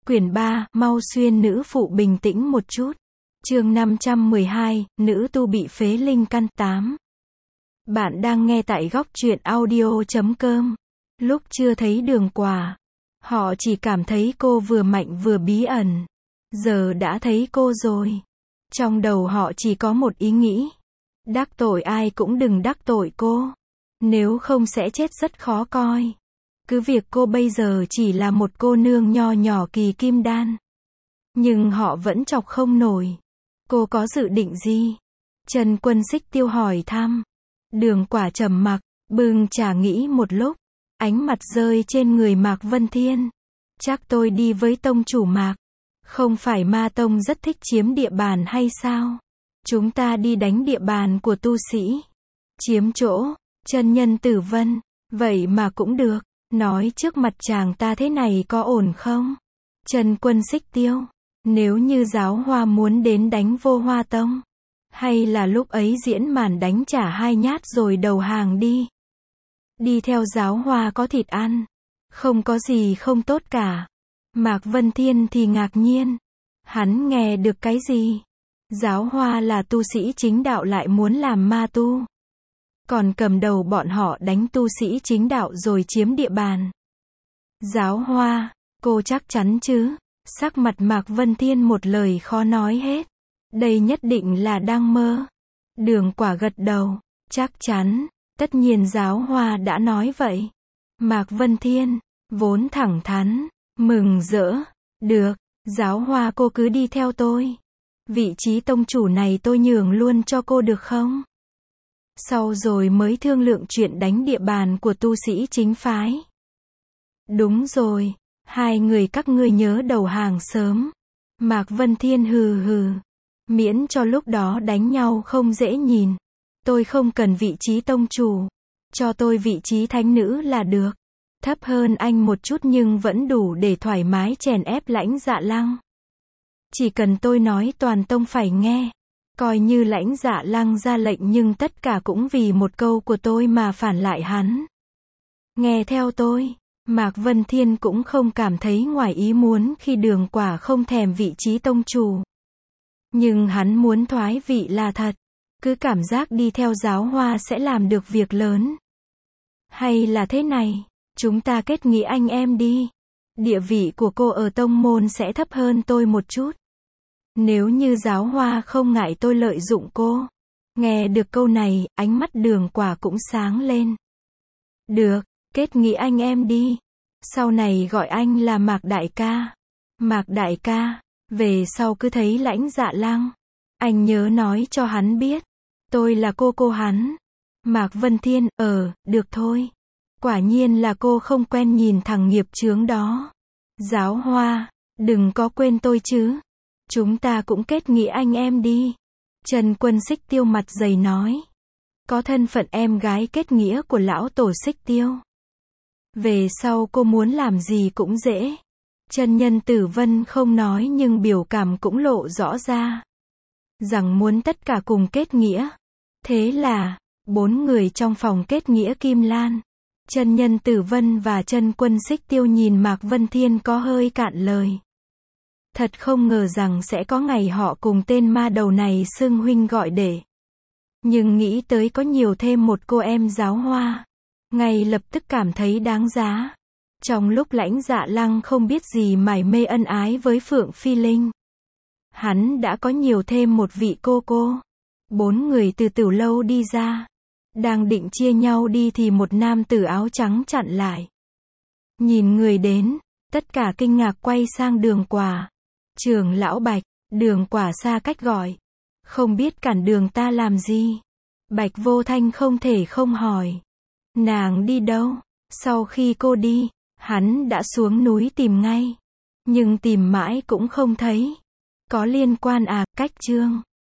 Quyển 3, mau xuyên nữ phụ bình tĩnh một chút. Chương 512, nữ tu bị phế linh căn 8. Bạn đang nghe tại góc truyện audio.com. Lúc chưa thấy Đường Quả, họ chỉ cảm thấy cô vừa mạnh vừa bí ẩn. Giờ đã thấy cô rồi. Trong đầu họ chỉ có một ý nghĩ. Đắc tội ai cũng đừng đắc tội cô. Nếu không sẽ chết rất khó coi. Cứ việc cô bây giờ chỉ là một cô nương nho nhỏ kỳ kim đan. Nhưng họ vẫn chọc không nổi. Cô có dự định gì? Trần Quân Xích Tiêu hỏi thăm. Đường Quả trầm mặc, bưng trà nghĩ một lúc. Ánh mặt rơi trên người Mạc Vân Thiên. Chắc tôi đi với tông chủ Mạc. Không phải Ma Tông rất thích chiếm địa bàn hay sao? Chúng ta đi đánh địa bàn của tu sĩ. Chiếm chỗ, chân nhân Tử Vân. Vậy mà cũng được. Nói trước mặt chàng ta thế này có ổn không? Trần Quân Xích Tiêu. Nếu như Giáo Hoa muốn đến đánh Vô Hoa Tông. Hay là lúc ấy diễn màn đánh trả 2 nhát rồi đầu hàng đi. Đi theo Giáo Hoa có thịt ăn. Không có gì không tốt cả. Mạc Vân Thiên thì ngạc nhiên. Hắn nghe được cái gì? Giáo Hoa là tu sĩ chính đạo lại muốn làm ma tu. Còn cầm đầu bọn họ đánh tu sĩ chính đạo rồi chiếm địa bàn. Giáo Hoa, cô chắc chắn chứ? Sắc mặt Mạc Vân Thiên một lời khó nói hết. Đây nhất định là đang mơ. Đường Quả gật đầu. Chắc chắn, tất nhiên Giáo Hoa đã nói vậy. Mạc Vân Thiên, vốn thẳng thắn, mừng rỡ. Được, Giáo Hoa cô cứ đi theo tôi. Vị trí tông chủ này tôi nhường luôn cho cô được không? Sau rồi mới thương lượng chuyện đánh địa bàn của tu sĩ chính phái. Đúng rồi, 2 người các ngươi nhớ đầu hàng sớm. Mạc Vân Thiên hừ hừ. Miễn cho lúc đó đánh nhau không dễ nhìn. Tôi không cần vị trí tông chủ. Cho tôi vị trí thánh nữ là được. Thấp hơn anh một chút nhưng vẫn đủ để thoải mái chèn ép Lãnh Dạ Lăng. Chỉ cần tôi nói toàn tông phải nghe. Coi như Lãnh Dạ Lăng ra lệnh nhưng tất cả cũng vì một câu của tôi mà phản lại hắn. Nghe theo tôi. Mạc Vân Thiên cũng không cảm thấy ngoài ý muốn khi Đường Quả không thèm vị trí tông chủ. Nhưng hắn muốn thoái vị là thật. Cứ cảm giác đi theo Giáo Hoa sẽ làm được việc lớn. Hay là thế này, chúng ta kết nghĩa anh em đi. Địa vị của cô ở tông môn sẽ thấp hơn tôi một chút. Nếu như Giáo Hoa không ngại tôi lợi dụng cô. Nghe được câu này, ánh mắt Đường Quả cũng sáng lên. Được, kết nghĩa anh em đi. Sau này gọi anh là Mạc Đại Ca. Mạc Đại Ca, về sau cứ thấy Lãnh Dạ Lăng. Anh nhớ nói cho hắn biết. Tôi là cô hắn. Mạc Vân Thiên, được thôi. Quả nhiên là cô không quen nhìn thằng nghiệp chướng đó. Giáo Hoa, đừng có quên tôi chứ. Chúng ta cũng kết nghĩa anh em đi. Trần Quân Xích Tiêu mặt dày nói. Có thân phận em gái kết nghĩa của lão tổ Xích Tiêu. Về sau cô muốn làm gì cũng dễ. Chân nhân Tử Vân không nói nhưng biểu cảm cũng lộ rõ ra. Rằng muốn tất cả cùng kết nghĩa. Thế là, 4 người trong phòng kết nghĩa Kim Lan. Chân nhân Tử Vân và Trần Quân Xích Tiêu nhìn Mạc Vân Thiên có hơi cạn lời. Thật không ngờ rằng sẽ có ngày họ cùng tên ma đầu này xưng huynh gọi đệ. Nhưng nghĩ tới có nhiều thêm một cô em Giáo Hoa. Ngay lập tức cảm thấy đáng giá. Trong lúc Lãnh Dạ Lăng không biết gì mải mê ân ái với Phượng Phi Linh. Hắn đã có nhiều thêm một vị cô. 4 người từ tiểu lâu đi ra. Đang định chia nhau đi thì một nam tử áo trắng chặn lại. Nhìn người đến, tất cả kinh ngạc quay sang Đường Quả. Trưởng lão Bạch, Đường Quả xa cách gọi. Không biết cản đường ta làm gì? Bạch Vô Thanh không thể không hỏi. Nàng đi đâu? Sau khi cô đi, hắn đã xuống núi tìm ngay. Nhưng tìm mãi cũng không thấy. Có liên quan cách Trương.